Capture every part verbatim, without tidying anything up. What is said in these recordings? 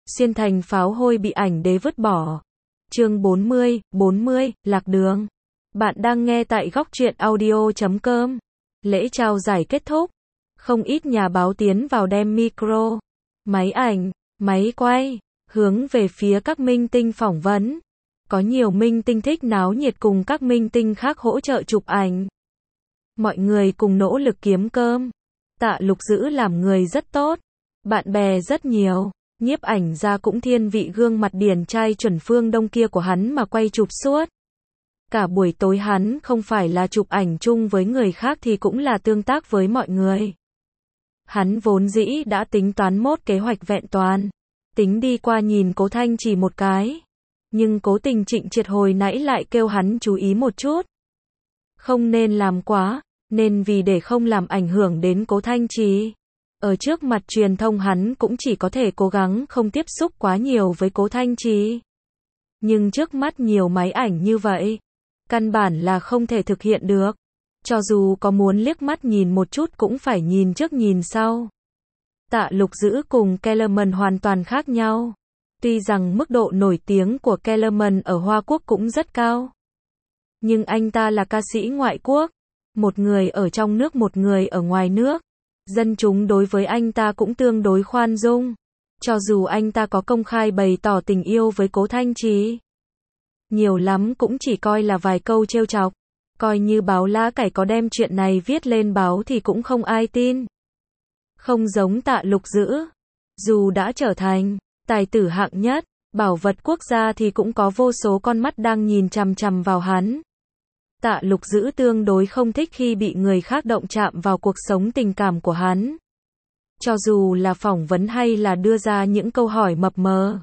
Xuyên thành pháo hôi bị ảnh đế vứt bỏ. Chương bốn mươi, bốn mươi, lạc đường. Bạn đang nghe tại góc truyện audio chấm com. Lễ trao giải kết thúc. Không ít nhà báo tiến vào đem micro, máy ảnh, máy quay, hướng về phía các minh tinh phỏng vấn. Có nhiều minh tinh thích náo nhiệt cùng các minh tinh khác hỗ trợ chụp ảnh. Mọi người cùng nỗ lực kiếm cơm. Tạ Lục Dữ làm người rất tốt. Bạn bè rất nhiều. Nhiếp ảnh ra cũng thiên vị gương mặt điển trai chuẩn phương Đông kia của hắn mà quay chụp suốt. Cả buổi tối hắn không phải là chụp ảnh chung với người khác thì cũng là tương tác với mọi người. Hắn vốn dĩ đã tính toán mốt kế hoạch vẹn toàn. Tính đi qua nhìn Cố Thanh Trì một cái. Nhưng cố tình Trịnh Triệt hồi nãy lại kêu hắn chú ý một chút. Không nên làm quá, nên vì để không làm ảnh hưởng đến Cố Thanh Trì. Ở trước mặt truyền thông hắn cũng chỉ có thể cố gắng không tiếp xúc quá nhiều với Cố Thanh Trì. Nhưng trước mắt nhiều máy ảnh như vậy, căn bản là không thể thực hiện được. Cho dù có muốn liếc mắt nhìn một chút cũng phải nhìn trước nhìn sau. Tạ Lục Dữ cùng Kellerman hoàn toàn khác nhau. Tuy rằng mức độ nổi tiếng của Kellerman ở Hoa Quốc cũng rất cao. Nhưng anh ta là ca sĩ ngoại quốc. Một người ở trong nước một người ở ngoài nước. Dân chúng đối với anh ta cũng tương đối khoan dung. Cho dù anh ta có công khai bày tỏ tình yêu với Cố Thanh Trì. Nhiều lắm cũng chỉ coi là vài câu trêu chọc. Coi như báo lá cải có đem chuyện này viết lên báo thì cũng không ai tin. Không giống Tạ Lục Dữ. Dù đã trở thành tài tử hạng nhất, bảo vật quốc gia thì cũng có vô số con mắt đang nhìn chằm chằm vào hắn. Tạ Lục Dữ tương đối không thích khi bị người khác động chạm vào cuộc sống tình cảm của hắn. Cho dù là phỏng vấn hay là đưa ra những câu hỏi mập mờ.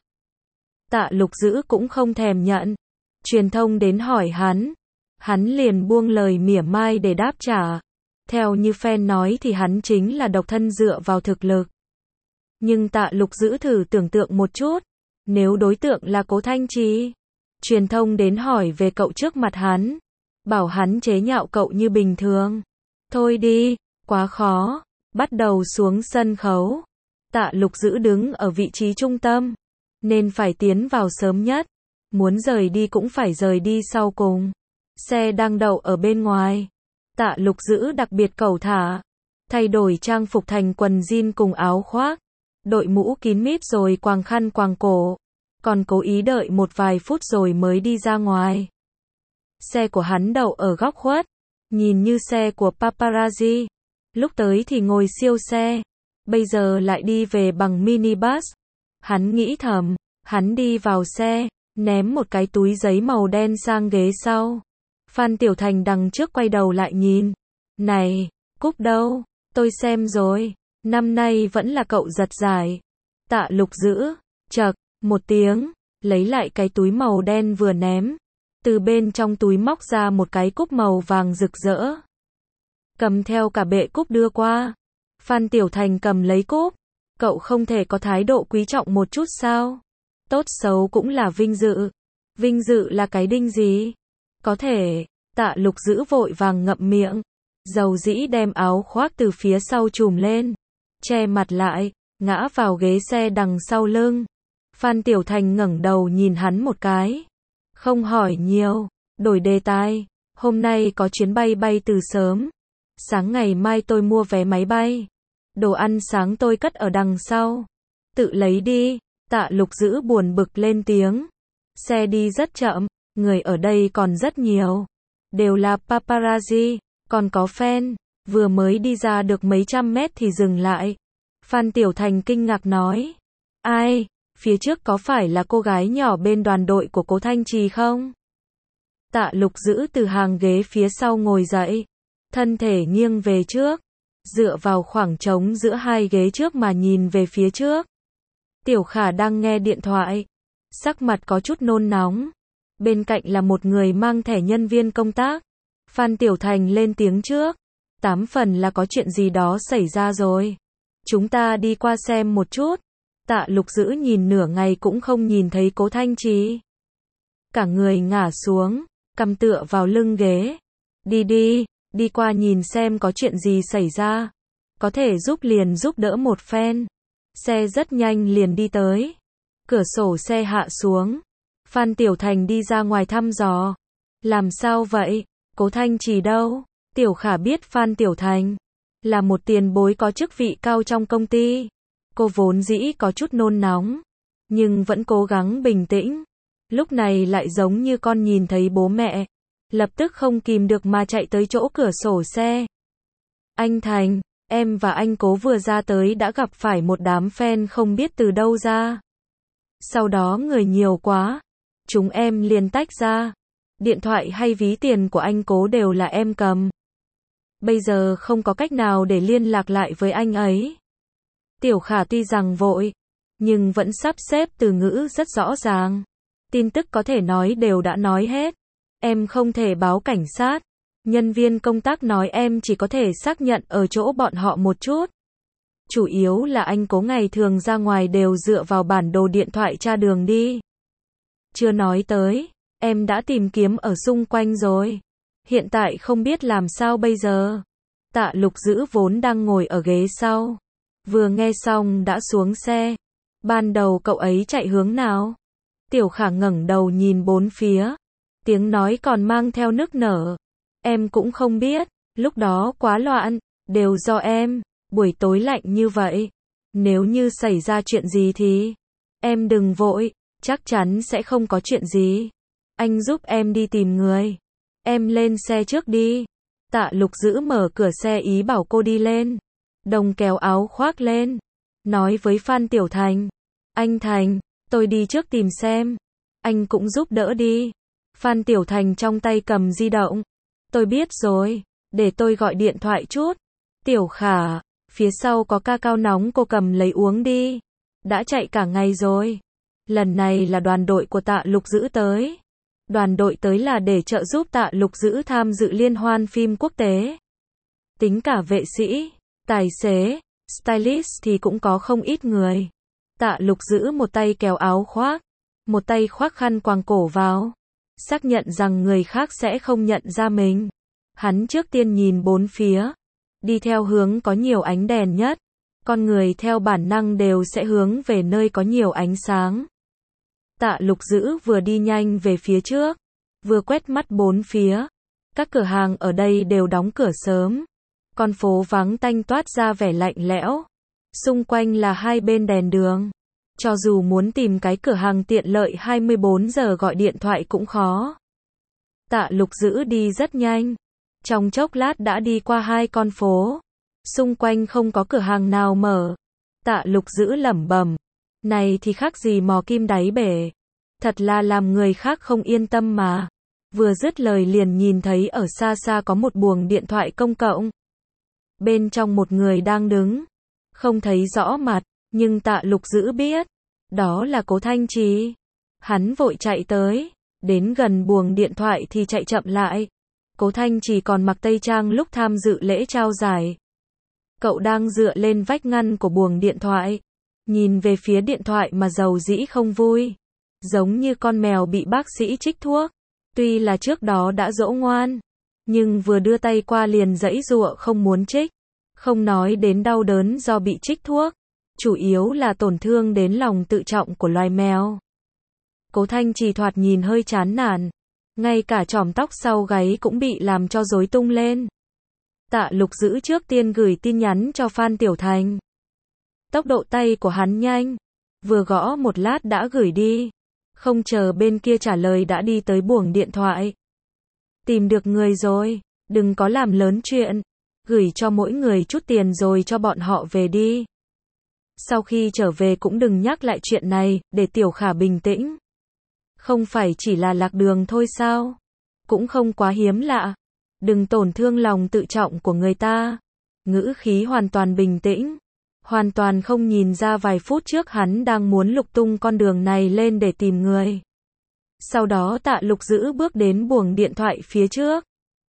Tạ Lục Dữ cũng không thèm nhận. Truyền thông đến hỏi hắn. Hắn liền buông lời mỉa mai để đáp trả. Theo như fan nói thì hắn chính là độc thân dựa vào thực lực. Nhưng Tạ Lục Dữ thử tưởng tượng một chút. Nếu đối tượng là Cố Thanh Trì. Truyền thông đến hỏi về cậu trước mặt hắn. Bảo hắn chế nhạo cậu như bình thường. Thôi đi, quá khó. Bắt đầu xuống sân khấu. Tạ Lục Dữ đứng ở vị trí trung tâm. Nên phải tiến vào sớm nhất. Muốn rời đi cũng phải rời đi sau cùng. Xe đang đậu ở bên ngoài. Tạ Lục Dữ đặc biệt cẩu thả. Thay đổi trang phục thành quần jean cùng áo khoác. Đội mũ kín mít rồi quàng khăn quàng cổ. Còn cố ý đợi một vài phút rồi mới đi ra ngoài. Xe của hắn đậu ở góc khuất. Nhìn như xe của paparazzi. Lúc tới thì ngồi siêu xe. Bây giờ lại đi về bằng minibus. Hắn nghĩ thầm. Hắn đi vào xe. Ném một cái túi giấy màu đen sang ghế sau. Phan Tiểu Thành đằng trước quay đầu lại nhìn. Này, Cúc đâu? Tôi xem rồi. Năm nay vẫn là cậu giật giải. Tạ Lục Dữ. Chậc, một tiếng. Lấy lại cái túi màu đen vừa ném. Từ bên trong túi móc ra một cái cúc màu vàng rực rỡ. Cầm theo cả bệ cúc đưa qua. Phan Tiểu Thành cầm lấy cúc. Cậu không thể có thái độ quý trọng một chút sao? Tốt xấu cũng là vinh dự. Vinh dự là cái đinh gì? Có thể. Tạ Lục Dữ vội vàng ngậm miệng. Dầu dĩ đem áo khoác từ phía sau trùm lên. Che mặt lại. Ngã vào ghế xe đằng sau lưng. Phan Tiểu Thành ngẩng đầu nhìn hắn một cái. Không hỏi nhiều. Đổi đề tài. Hôm nay có chuyến bay bay từ sớm. Sáng ngày mai tôi mua vé máy bay. Đồ ăn sáng tôi cất ở đằng sau. Tự lấy đi. Tạ Lục Dữ buồn bực lên tiếng. Xe đi rất chậm. Người ở đây còn rất nhiều. Đều là paparazzi. Còn có fan. Vừa mới đi ra được mấy trăm mét thì dừng lại. Phan Tiểu Thành kinh ngạc nói. Ai? Phía trước có phải là cô gái nhỏ bên đoàn đội của Cố Thanh Trì không? Tạ Lục Dữ từ hàng ghế phía sau ngồi dậy. Thân thể nghiêng về trước. Dựa vào khoảng trống giữa hai ghế trước mà nhìn về phía trước. Tiểu Khả đang nghe điện thoại. Sắc mặt có chút nôn nóng. Bên cạnh là một người mang thẻ nhân viên công tác. Phan Tiểu Thành lên tiếng trước. Tám phần là có chuyện gì đó xảy ra rồi. Chúng ta đi qua xem một chút. Tạ Lục Dữ nhìn nửa ngày cũng không nhìn thấy Cố Thanh Trì. Cả người ngả xuống, cằm tựa vào lưng ghế. Đi đi, đi qua nhìn xem có chuyện gì xảy ra. Có thể giúp liền giúp đỡ một phen. Xe rất nhanh liền đi tới. Cửa sổ xe hạ xuống. Phan Tiểu Thành đi ra ngoài thăm dò. Làm sao vậy? Cố Thanh Trì đâu? Tiểu Khả biết Phan Tiểu Thành là một tiền bối có chức vị cao trong công ty. Cô vốn dĩ có chút nôn nóng, nhưng vẫn cố gắng bình tĩnh. Lúc này lại giống như con nhìn thấy bố mẹ, lập tức không kìm được mà chạy tới chỗ cửa sổ xe. Anh Thành, em và anh Cố vừa ra tới đã gặp phải một đám fan không biết từ đâu ra. Sau đó người nhiều quá, chúng em liền tách ra. Điện thoại hay ví tiền của anh Cố đều là em cầm. Bây giờ không có cách nào để liên lạc lại với anh ấy. Tiểu Khả tuy rằng vội, nhưng vẫn sắp xếp từ ngữ rất rõ ràng. Tin tức có thể nói đều đã nói hết. Em không thể báo cảnh sát. Nhân viên công tác nói em chỉ có thể xác nhận ở chỗ bọn họ một chút. Chủ yếu là anh Cố ngày thường ra ngoài đều dựa vào bản đồ điện thoại tra đường đi. Chưa nói tới, em đã tìm kiếm ở xung quanh rồi. Hiện tại không biết làm sao bây giờ. Tạ Lục Dữ vốn đang ngồi ở ghế sau. Vừa nghe xong đã xuống xe. Ban đầu cậu ấy chạy hướng nào? Tiểu Khả ngẩng đầu nhìn bốn phía. Tiếng nói còn mang theo nức nở. Em cũng không biết, lúc đó quá loạn, đều do em, buổi tối lạnh như vậy. Nếu như xảy ra chuyện gì thì, em đừng vội, chắc chắn sẽ không có chuyện gì. Anh giúp em đi tìm người. Em lên xe trước đi. Tạ Lục Dữ mở cửa xe ý bảo cô đi lên. Đồng kéo áo khoác lên. Nói với Phan Tiểu Thành. Anh Thành, tôi đi trước tìm xem. Anh cũng giúp đỡ đi. Phan Tiểu Thành trong tay cầm di động. Tôi biết rồi, để tôi gọi điện thoại chút. Tiểu Khả, phía sau có ca cao nóng cô cầm lấy uống đi. Đã chạy cả ngày rồi. Lần này là đoàn đội của Tạ Lục Dữ tới. Đoàn đội tới là để trợ giúp Tạ Lục Dữ tham dự liên hoan phim quốc tế. Tính cả vệ sĩ, tài xế, stylist thì cũng có không ít người. Tạ Lục Dữ một tay kéo áo khoác, một tay khoác khăn quàng cổ vào. Xác nhận rằng người khác sẽ không nhận ra mình. Hắn trước tiên nhìn bốn phía. Đi theo hướng có nhiều ánh đèn nhất. Con người theo bản năng đều sẽ hướng về nơi có nhiều ánh sáng. Tạ Lục Dữ vừa đi nhanh về phía trước, vừa quét mắt bốn phía. Các cửa hàng ở đây đều đóng cửa sớm. Con phố vắng tanh toát ra vẻ lạnh lẽo. Xung quanh là hai bên đèn đường. Cho dù muốn tìm cái cửa hàng tiện lợi hai mươi bốn giờ gọi điện thoại cũng khó. Tạ Lục Dữ đi rất nhanh. Trong chốc lát đã đi qua hai con phố. Xung quanh không có cửa hàng nào mở. Tạ Lục Dữ lẩm bẩm. Này thì khác gì mò kim đáy bể. Thật là làm người khác không yên tâm mà. Vừa dứt lời liền nhìn thấy ở xa xa có một buồng điện thoại công cộng. Bên trong một người đang đứng. Không thấy rõ mặt, nhưng Tạ Lục Dữ biết. Đó là Cố Thanh Trì. Hắn vội chạy tới. Đến gần buồng điện thoại thì chạy chậm lại. Cố Thanh Trì còn mặc tây trang lúc tham dự lễ trao giải. Cậu đang dựa lên vách ngăn của buồng điện thoại. Nhìn về phía điện thoại mà dầu dĩ không vui. Giống như con mèo bị bác sĩ trích thuốc. Tuy là trước đó đã dỗ ngoan. Nhưng vừa đưa tay qua liền giãy giụa không muốn trích. Không nói đến đau đớn do bị trích thuốc. Chủ yếu là tổn thương đến lòng tự trọng của loài mèo. Cố Thanh Trì thoạt nhìn hơi chán nản. Ngay cả chòm tóc sau gáy cũng bị làm cho rối tung lên. Tạ Lục Dữ trước tiên gửi tin nhắn cho Phan Tiểu Thành. Tốc độ tay của hắn nhanh. Vừa gõ một lát đã gửi đi. Không chờ bên kia trả lời đã đi tới buồng điện thoại. Tìm được người rồi. Đừng có làm lớn chuyện. Gửi cho mỗi người chút tiền rồi cho bọn họ về đi. Sau khi trở về cũng đừng nhắc lại chuyện này, để Tiểu Khả bình tĩnh. Không phải chỉ là lạc đường thôi sao? Cũng không quá hiếm lạ. Đừng tổn thương lòng tự trọng của người ta. Ngữ khí hoàn toàn bình tĩnh. Hoàn toàn không nhìn ra vài phút trước hắn đang muốn lục tung con đường này lên để tìm người. Sau đó Tạ Lục Dữ bước đến buồng điện thoại phía trước.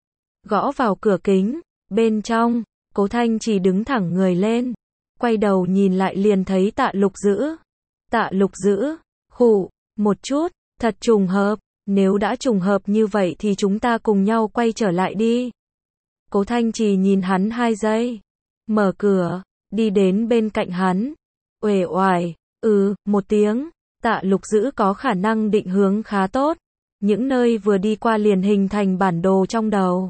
Gõ vào cửa kính. Bên trong, Cố Thanh chỉ đứng thẳng người lên. Quay đầu nhìn lại liền thấy Tạ Lục Dữ. Tạ Lục Dữ, khụ, một chút, thật trùng hợp. Nếu đã trùng hợp như vậy thì chúng ta cùng nhau quay trở lại đi. Cố Thanh Trì nhìn hắn hai giây. Mở cửa, đi đến bên cạnh hắn. Uể oải, ừ, một tiếng. Tạ Lục Dữ có khả năng định hướng khá tốt. Những nơi vừa đi qua liền hình thành bản đồ trong đầu.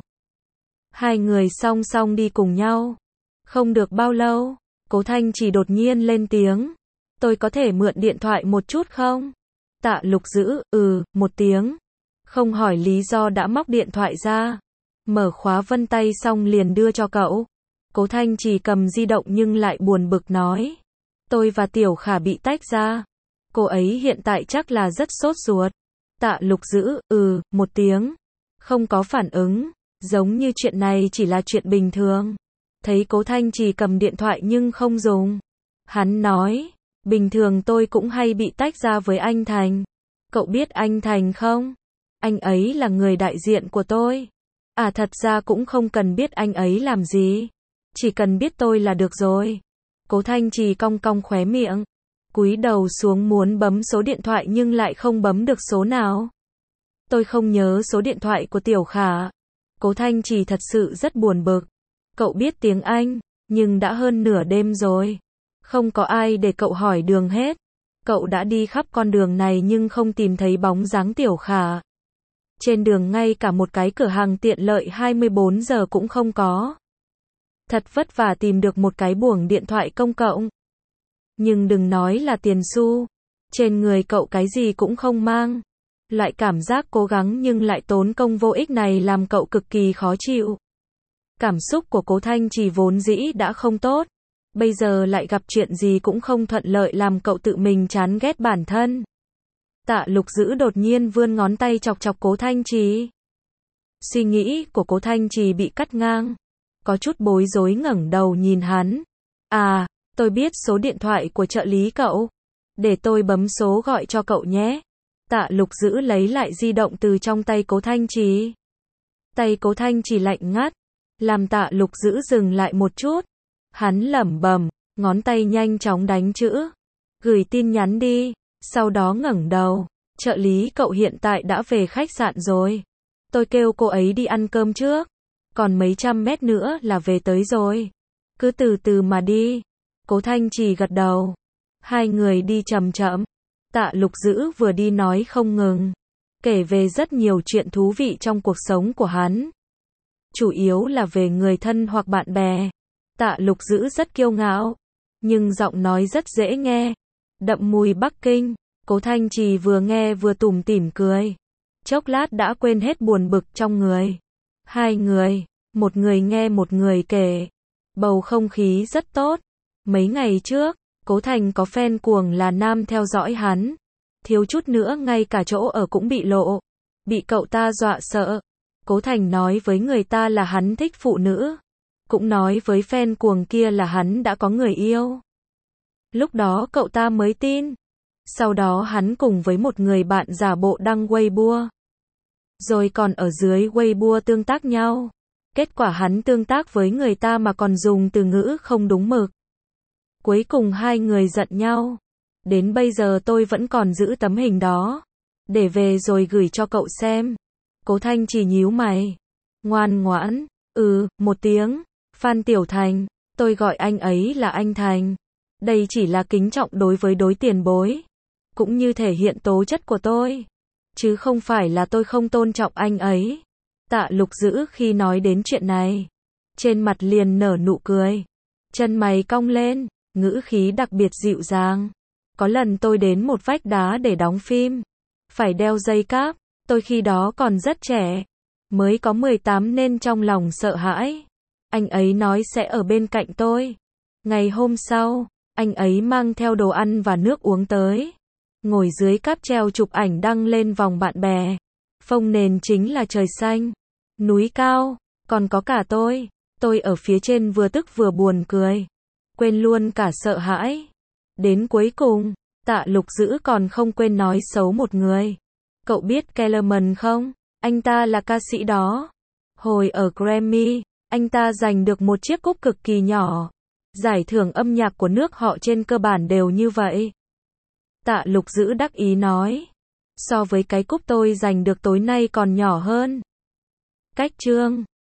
Hai người song song đi cùng nhau. Không được bao lâu, Cố Thanh Trì đột nhiên lên tiếng. Tôi có thể mượn điện thoại một chút không? Tạ Lục Dữ, ừ, một tiếng. Không hỏi lý do đã móc điện thoại ra. Mở khóa vân tay xong liền đưa cho cậu. Cố Thanh Trì cầm di động nhưng lại buồn bực nói. Tôi và Tiểu Khả bị tách ra. Cô ấy hiện tại chắc là rất sốt ruột. Tạ Lục Dữ, ừ, một tiếng. Không có phản ứng. Giống như chuyện này chỉ là chuyện bình thường. Thấy Cố Thanh Trì cầm điện thoại nhưng không dùng. Hắn nói, bình thường tôi cũng hay bị tách ra với anh Thành. Cậu biết anh Thành không? Anh ấy là người đại diện của tôi. À thật ra cũng không cần biết anh ấy làm gì. Chỉ cần biết tôi là được rồi. Cố Thanh Trì cong cong khóe miệng. Cúi đầu xuống muốn bấm số điện thoại nhưng lại không bấm được số nào. Tôi không nhớ số điện thoại của Tiểu Khả. Cố Thanh Trì thật sự rất buồn bực. Cậu biết tiếng Anh, nhưng đã hơn nửa đêm rồi. Không có ai để cậu hỏi đường hết. Cậu đã đi khắp con đường này nhưng không tìm thấy bóng dáng Tiểu Khả. Trên đường ngay cả một cái cửa hàng tiện lợi hai mươi bốn giờ cũng không có. Thật vất vả tìm được một cái buồng điện thoại công cộng. Nhưng đừng nói là tiền xu. Trên người cậu cái gì cũng không mang. Loại cảm giác cố gắng nhưng lại tốn công vô ích này làm cậu cực kỳ khó chịu. Cảm xúc của Cố Thanh Trì vốn dĩ đã không tốt. Bây giờ lại gặp chuyện gì cũng không thuận lợi làm cậu tự mình chán ghét bản thân. Tạ Lục Dữ đột nhiên vươn ngón tay chọc chọc Cố Thanh Trì. Suy nghĩ của Cố Thanh Trì bị cắt ngang. Có chút bối rối ngẩng đầu nhìn hắn. À, tôi biết số điện thoại của trợ lý cậu. Để tôi bấm số gọi cho cậu nhé. Tạ Lục Dữ lấy lại di động từ trong tay Cố Thanh Trì. Tay Cố Thanh Trì lạnh ngắt. Làm Tạ Lục Dữ dừng lại một chút. Hắn lẩm bẩm, ngón tay nhanh chóng đánh chữ. Gửi tin nhắn đi. Sau đó ngẩng đầu. Trợ lý cậu hiện tại đã về khách sạn rồi. Tôi kêu cô ấy đi ăn cơm trước. Còn mấy trăm mét nữa là về tới rồi. Cứ từ từ mà đi. Cố Thanh Trì gật đầu. Hai người đi chậm chậm. Tạ Lục Dữ vừa đi nói không ngừng. Kể về rất nhiều chuyện thú vị trong cuộc sống của hắn. Chủ yếu là về người thân hoặc bạn bè. Tạ Lục Dữ rất kiêu ngạo. Nhưng giọng nói rất dễ nghe. Đậm mùi Bắc Kinh. Cố Thanh Trì vừa nghe vừa tủm tỉm cười. Chốc lát đã quên hết buồn bực trong người. Hai người, một người nghe một người kể. Bầu không khí rất tốt. Mấy ngày trước, Cố Thành có fan cuồng là nam theo dõi hắn. Thiếu chút nữa ngay cả chỗ ở cũng bị lộ. Bị cậu ta dọa sợ. Cố Thành nói với người ta là hắn thích phụ nữ. Cũng nói với fan cuồng kia là hắn đã có người yêu. Lúc đó cậu ta mới tin. Sau đó hắn cùng với một người bạn giả bộ đăng Weibo. Rồi còn ở dưới Weibo tương tác nhau. Kết quả hắn tương tác với người ta mà còn dùng từ ngữ không đúng mực. Cuối cùng hai người giận nhau. Đến bây giờ tôi vẫn còn giữ tấm hình đó. Để về rồi gửi cho cậu xem. Cố Thanh Trì nhíu mày. Ngoan ngoãn. Ừ, một tiếng. Phan Tiểu Thành. Tôi gọi anh ấy là anh Thành. Đây chỉ là kính trọng đối với đối tiền bối. Cũng như thể hiện tố chất của tôi. Chứ không phải là tôi không tôn trọng anh ấy. Tạ Lục Dữ khi nói đến chuyện này. Trên mặt liền nở nụ cười. Chân mày cong lên. Ngữ khí đặc biệt dịu dàng. Có lần tôi đến một vách đá để đóng phim. Phải đeo dây cáp. Tôi khi đó còn rất trẻ. Mới có mười tám nên trong lòng sợ hãi. Anh ấy nói sẽ ở bên cạnh tôi. Ngày hôm sau, anh ấy mang theo đồ ăn và nước uống tới. Ngồi dưới cáp treo chụp ảnh đăng lên vòng bạn bè. Phông nền chính là trời xanh. Núi cao. Còn có cả tôi. Tôi ở phía trên vừa tức vừa buồn cười. Quên luôn cả sợ hãi. Đến cuối cùng, Tạ Lục Dữ còn không quên nói xấu một người. Cậu biết Kellerman không? Anh ta là ca sĩ đó. Hồi ở Grammy, anh ta giành được một chiếc cúp cực kỳ nhỏ. Giải thưởng âm nhạc của nước họ trên cơ bản đều như vậy. Tạ Lục Dữ đắc ý nói. So với cái cúp tôi giành được tối nay còn nhỏ hơn. Cách chương